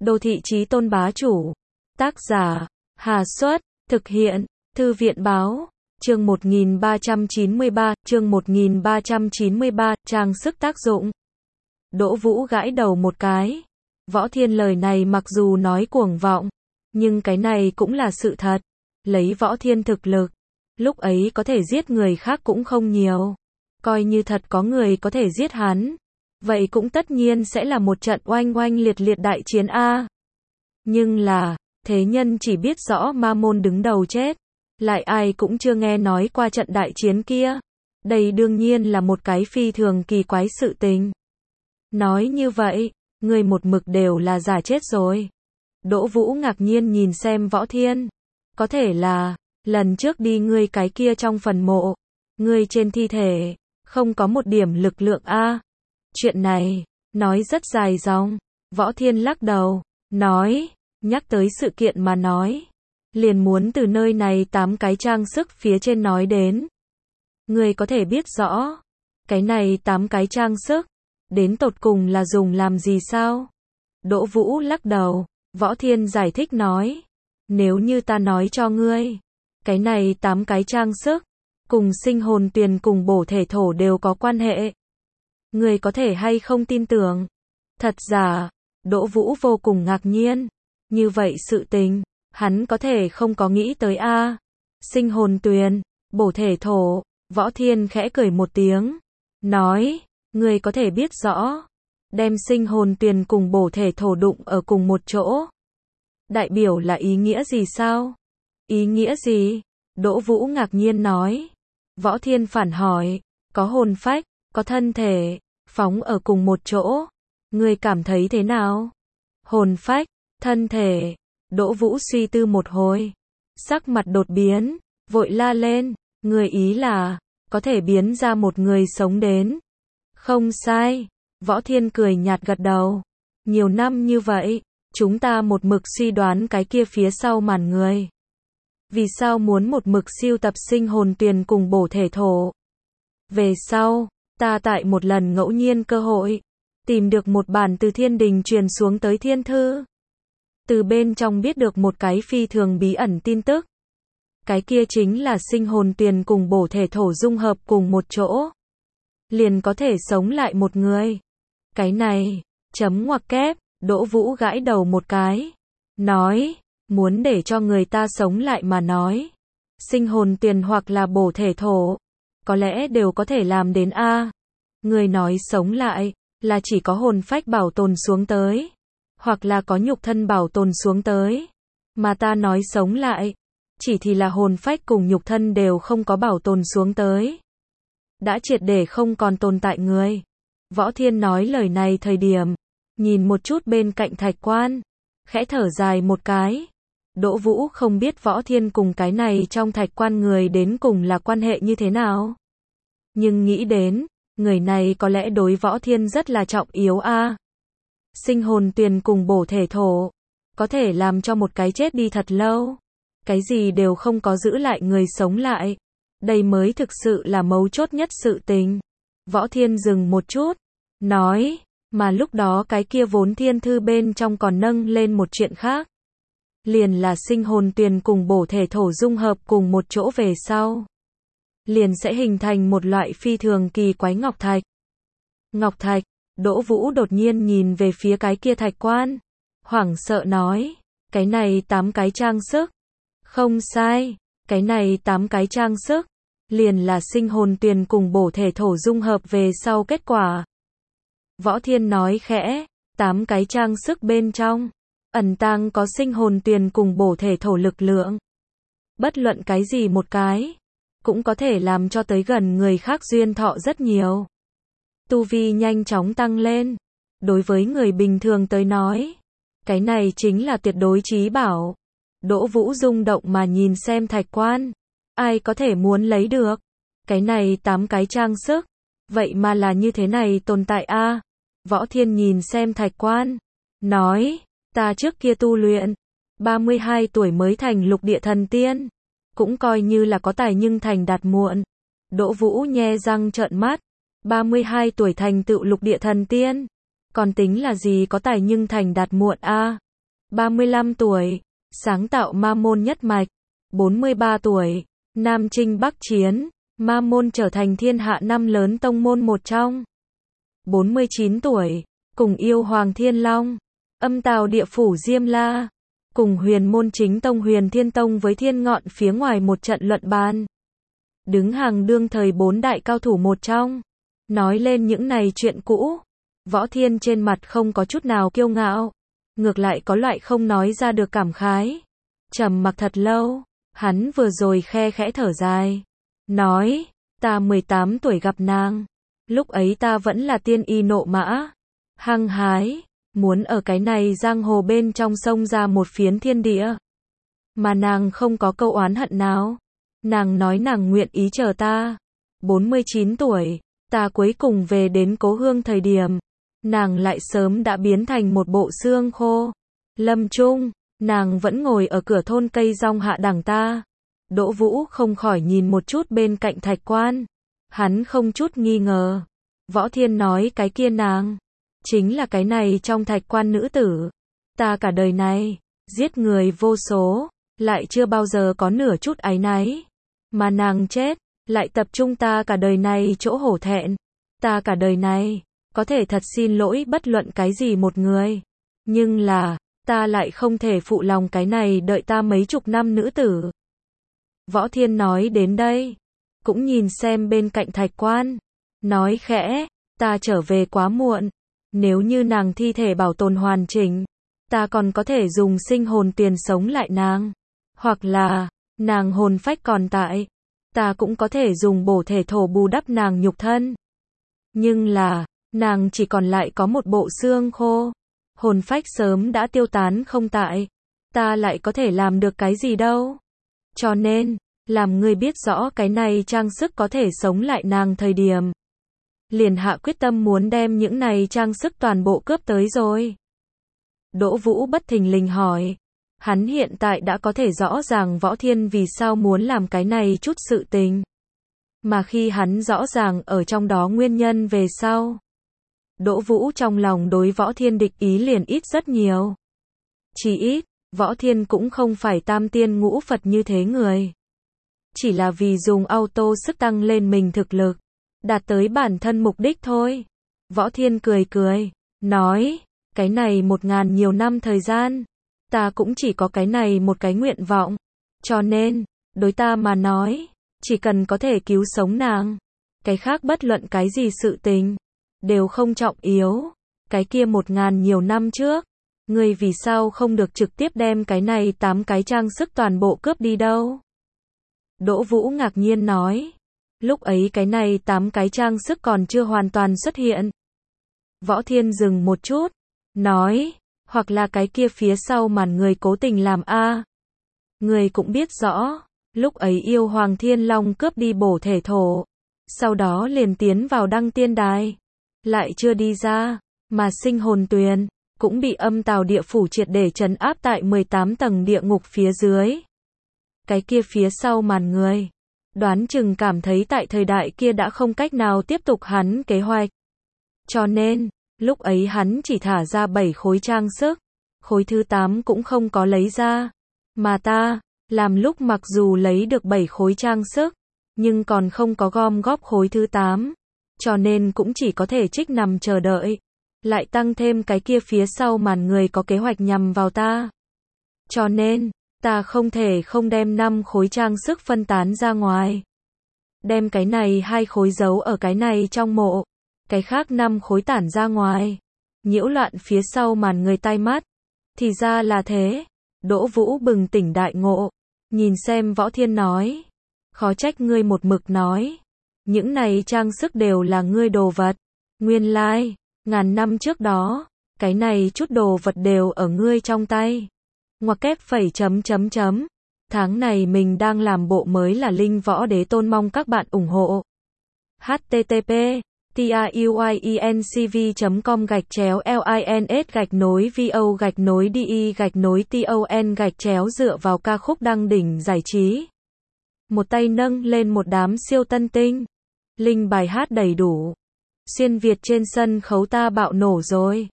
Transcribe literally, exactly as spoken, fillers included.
Đô thị chí tôn bá chủ. Tác giả, Hà Xuất, thực hiện, Thư viện báo, chương một nghìn ba trăm chín mươi ba, chương một nghìn ba trăm chín mươi ba, trang sức tác dụng. Đỗ Vũ gãi đầu một cái. Võ Thiên lời này mặc dù nói cuồng vọng, nhưng cái này cũng là sự thật. Lấy Võ Thiên thực lực, lúc ấy có thể giết người khác cũng không nhiều. Coi như thật có người có thể giết hắn, vậy cũng tất nhiên sẽ là một trận oanh oanh liệt liệt đại chiến A. Nhưng là, thế nhân chỉ biết rõ Ma Môn đứng đầu chết, lại ai cũng chưa nghe nói qua trận đại chiến kia. Đây đương nhiên là một cái phi thường kỳ quái sự tình. Nói như vậy, người một mực đều là giả chết rồi. Đỗ Vũ ngạc nhiên nhìn xem Võ Thiên. Có thể là, lần trước đi ngươi cái kia trong phần mộ, ngươi trên thi thể, không có một điểm lực lượng A. Chuyện này, nói rất dài dòng. Võ Thiên lắc đầu, nói, nhắc tới sự kiện mà nói, liền muốn từ nơi này tám cái trang sức phía trên nói đến. Ngươi có thể biết rõ, cái này tám cái trang sức, đến tột cùng là dùng làm gì sao? Đỗ Vũ lắc đầu, Võ Thiên giải thích nói, nếu như ta nói cho ngươi, cái này tám cái trang sức, cùng sinh hồn tuyền cùng bổ thể thổ đều có quan hệ. Ngươi có thể hay không tin tưởng? Thật giả, Đỗ Vũ vô cùng ngạc nhiên. Như vậy sự tình, hắn có thể không có nghĩ tới a. Sinh hồn tuyền, bổ thể thổ, Võ Thiên khẽ cười một tiếng, nói, ngươi có thể biết rõ, đem sinh hồn tuyền cùng bổ thể thổ đụng ở cùng một chỗ. Đại biểu là ý nghĩa gì sao? Ý nghĩa gì? Đỗ Vũ ngạc nhiên nói. Võ Thiên phản hỏi, có hồn phách, có thân thể, phóng ở cùng một chỗ. Ngươi cảm thấy thế nào? Hồn phách, thân thể. Đỗ Vũ suy tư một hồi, sắc mặt đột biến, vội la lên, ngươi ý là, có thể biến ra một người sống đến. Không sai, Võ Thiên cười nhạt gật đầu. Nhiều năm như vậy, chúng ta một mực suy đoán cái kia phía sau màn người. Vì sao muốn một mực siêu tập sinh hồn tuyền cùng bổ thể thổ? Về sau, ta tại một lần ngẫu nhiên cơ hội, tìm được một bản từ thiên đình truyền xuống tới thiên thư. Từ bên trong biết được một cái phi thường bí ẩn tin tức. Cái kia chính là sinh hồn tuyền cùng bổ thể thổ dung hợp cùng một chỗ, liền có thể sống lại một người. Cái này, chấm ngoặc kép, Đỗ Vũ gãi đầu một cái, nói, muốn để cho người ta sống lại mà nói, sinh hồn tuyền hoặc là bổ thể thổ, có lẽ đều có thể làm đến a. Người nói sống lại, là chỉ có hồn phách bảo tồn xuống tới, hoặc là có nhục thân bảo tồn xuống tới. Mà ta nói sống lại, chỉ thì là hồn phách cùng nhục thân đều không có bảo tồn xuống tới. Đã triệt để không còn tồn tại người. Võ Thiên nói lời này thời điểm, nhìn một chút bên cạnh thạch quan, khẽ thở dài một cái. Đỗ Vũ không biết Võ Thiên cùng cái này trong thạch quan người đến cùng là quan hệ như thế nào. Nhưng nghĩ đến, người này có lẽ đối Võ Thiên rất là trọng yếu a. Sinh hồn tuyền cùng bổ thể thổ, có thể làm cho một cái chết đi thật lâu, cái gì đều không có giữ lại người sống lại. Đây mới thực sự là mấu chốt nhất sự tình. Võ Thiên dừng một chút, nói, mà lúc đó cái kia vốn thiên thư bên trong còn nâng lên một chuyện khác. Liền là sinh hồn tuyền cùng bổ thể thổ dung hợp cùng một chỗ về sau, liền sẽ hình thành một loại phi thường kỳ quái ngọc thạch. Ngọc thạch, Đỗ Vũ đột nhiên nhìn về phía cái kia thạch quan, hoảng sợ nói, cái này tám cái trang sức. Không sai, cái này tám cái trang sức, liền là sinh hồn tuyền cùng bổ thể thổ dung hợp về sau kết quả. Võ Thiên nói khẽ, tám cái trang sức bên trong, ẩn tàng có sinh hồn tuyền cùng bổ thể thổ lực lượng. Bất luận cái gì một cái, cũng có thể làm cho tới gần người khác duyên thọ rất nhiều. Tu vi nhanh chóng tăng lên. Đối với người bình thường tới nói, cái này chính là tuyệt đối chí bảo. Đỗ Vũ rung động mà nhìn xem thạch quan. Ai có thể muốn lấy được? Cái này tám cái trang sức, vậy mà là như thế này tồn tại a. Võ Thiên nhìn xem thạch quan, nói, ta trước kia tu luyện, ba mươi hai tuổi mới thành lục địa thần tiên, cũng coi như là có tài nhưng thành đạt muộn. Đỗ Vũ nhe răng trợn mắt, ba mươi hai tuổi thành tựu lục địa thần tiên, còn tính là gì có tài nhưng thành đạt muộn a. ba mươi lăm tuổi, sáng tạo ma môn nhất mạch. bốn mươi ba tuổi, Nam chinh Bắc chiến, ma môn trở thành thiên hạ năm lớn tông môn một trong. bốn mươi chín tuổi, cùng yêu Hoàng Thiên Long, âm tào địa phủ Diêm La, cùng huyền môn chính tông Huyền Thiên Tông với Thiên Ngọn phía ngoài một trận luận bàn. Đứng hàng đương thời bốn đại cao thủ một trong. Nói lên những này chuyện cũ, Võ Thiên trên mặt không có chút nào kiêu ngạo, ngược lại có loại không nói ra được cảm khái. Trầm mặc thật lâu, hắn vừa rồi khe khẽ thở dài, nói, ta mười tám tuổi gặp nàng, lúc ấy ta vẫn là tiên y nộ mã, hăng hái, muốn ở cái này giang hồ bên trong sông ra một phiến thiên địa. Mà nàng không có câu oán hận nào, nàng nói nàng nguyện ý chờ ta. bốn mươi chín tuổi, ta cuối cùng về đến cố hương thời điểm, nàng lại sớm đã biến thành một bộ xương khô. Lâm chung, nàng vẫn ngồi ở cửa thôn cây rong hạ đằng ta. Đỗ Vũ không khỏi nhìn một chút bên cạnh Thạch Quan. Hắn không chút nghi ngờ. Võ Thiên nói cái kia nàng, chính là cái này trong Thạch Quan nữ tử. Ta cả đời này, giết người vô số, lại chưa bao giờ có nửa chút áy náy. Mà nàng chết, lại tập trung ta cả đời này chỗ hổ thẹn. Ta cả đời này, có thể thật xin lỗi bất luận cái gì một người. Nhưng là, ta lại không thể phụ lòng cái này đợi ta mấy chục năm nữ tử. Võ Thiên nói đến đây, cũng nhìn xem bên cạnh Thạch Quan, nói khẽ, ta trở về quá muộn, nếu như nàng thi thể bảo tồn hoàn chỉnh, ta còn có thể dùng sinh hồn tiền sống lại nàng, hoặc là, nàng hồn phách còn tại, ta cũng có thể dùng bổ thể thổ bù đắp nàng nhục thân. Nhưng là, nàng chỉ còn lại có một bộ xương khô, hồn phách sớm đã tiêu tán không tại, ta lại có thể làm được cái gì đâu. Cho nên, làm ngươi biết rõ cái này trang sức có thể sống lại nàng thời điểm, liền hạ quyết tâm muốn đem những này trang sức toàn bộ cướp tới rồi. Đỗ Vũ bất thình lình hỏi, hắn hiện tại đã có thể rõ ràng Võ Thiên vì sao muốn làm cái này chút sự tình. Mà khi hắn rõ ràng ở trong đó nguyên nhân về sau, Đỗ Vũ trong lòng đối Võ Thiên địch ý liền ít rất nhiều. Chỉ ít, Võ Thiên cũng không phải tam tiên ngũ Phật như thế người. Chỉ là vì dùng auto sức tăng lên mình thực lực, đạt tới bản thân mục đích thôi. Võ Thiên cười cười, nói, cái này một ngàn nhiều năm thời gian, ta cũng chỉ có cái này một cái nguyện vọng. Cho nên, đối ta mà nói, chỉ cần có thể cứu sống nàng, cái khác bất luận cái gì sự tình, đều không trọng yếu. Cái kia một ngàn nhiều năm trước, ngươi vì sao không được trực tiếp đem cái này tám cái trang sức toàn bộ cướp đi đâu? Đỗ Vũ ngạc nhiên nói, lúc ấy cái này tám cái trang sức còn chưa hoàn toàn xuất hiện. Võ Thiên dừng một chút, nói, hoặc là cái kia phía sau màn người cố tình làm a. Người cũng biết rõ, lúc ấy yêu Hoàng Thiên Long cướp đi bổ thể thổ, sau đó liền tiến vào đăng tiên đài, lại chưa đi ra, mà sinh hồn tuyền cũng bị âm tào địa phủ triệt để trấn áp tại mười tám tầng địa ngục phía dưới. Cái kia phía sau màn người, đoán chừng cảm thấy tại thời đại kia đã không cách nào tiếp tục hắn kế hoạch. Cho nên, lúc ấy hắn chỉ thả ra bảy khối trang sức, khối thứ tám cũng không có lấy ra. Mà ta, làm lúc mặc dù lấy được bảy khối trang sức, nhưng còn không có gom góp khối thứ tám, cho nên cũng chỉ có thể trích nằm chờ đợi. Lại tăng thêm cái kia phía sau màn người có kế hoạch nhằm vào ta. Cho nên, ta không thể không đem năm khối trang sức phân tán ra ngoài. Đem cái này hai khối giấu ở cái này trong mộ, cái khác năm khối tản ra ngoài, nhiễu loạn phía sau màn người tai mắt. Thì ra là thế. Đỗ Vũ bừng tỉnh đại ngộ, nhìn xem Võ Thiên nói, khó trách ngươi một mực nói, những này trang sức đều là ngươi đồ vật. Nguyên lai, like, ngàn năm trước đó, cái này chút đồ vật đều ở ngươi trong tay. Ngoặc kép phẩy chấm chấm chấm. Tháng này mình đang làm bộ mới là Linh Võ Đế Tôn, mong các bạn ủng hộ. H T T P TIUYENCV chấm com gạch chéo LINS gạch nối VO gạch nối DE gạch nối TON gạch chéo dựa vào ca khúc đăng đỉnh giải trí. Một tay nâng lên một đám siêu tân tinh. Linh bài hát đầy đủ. Xuyên Việt trên sân khấu ta bạo nổ rồi.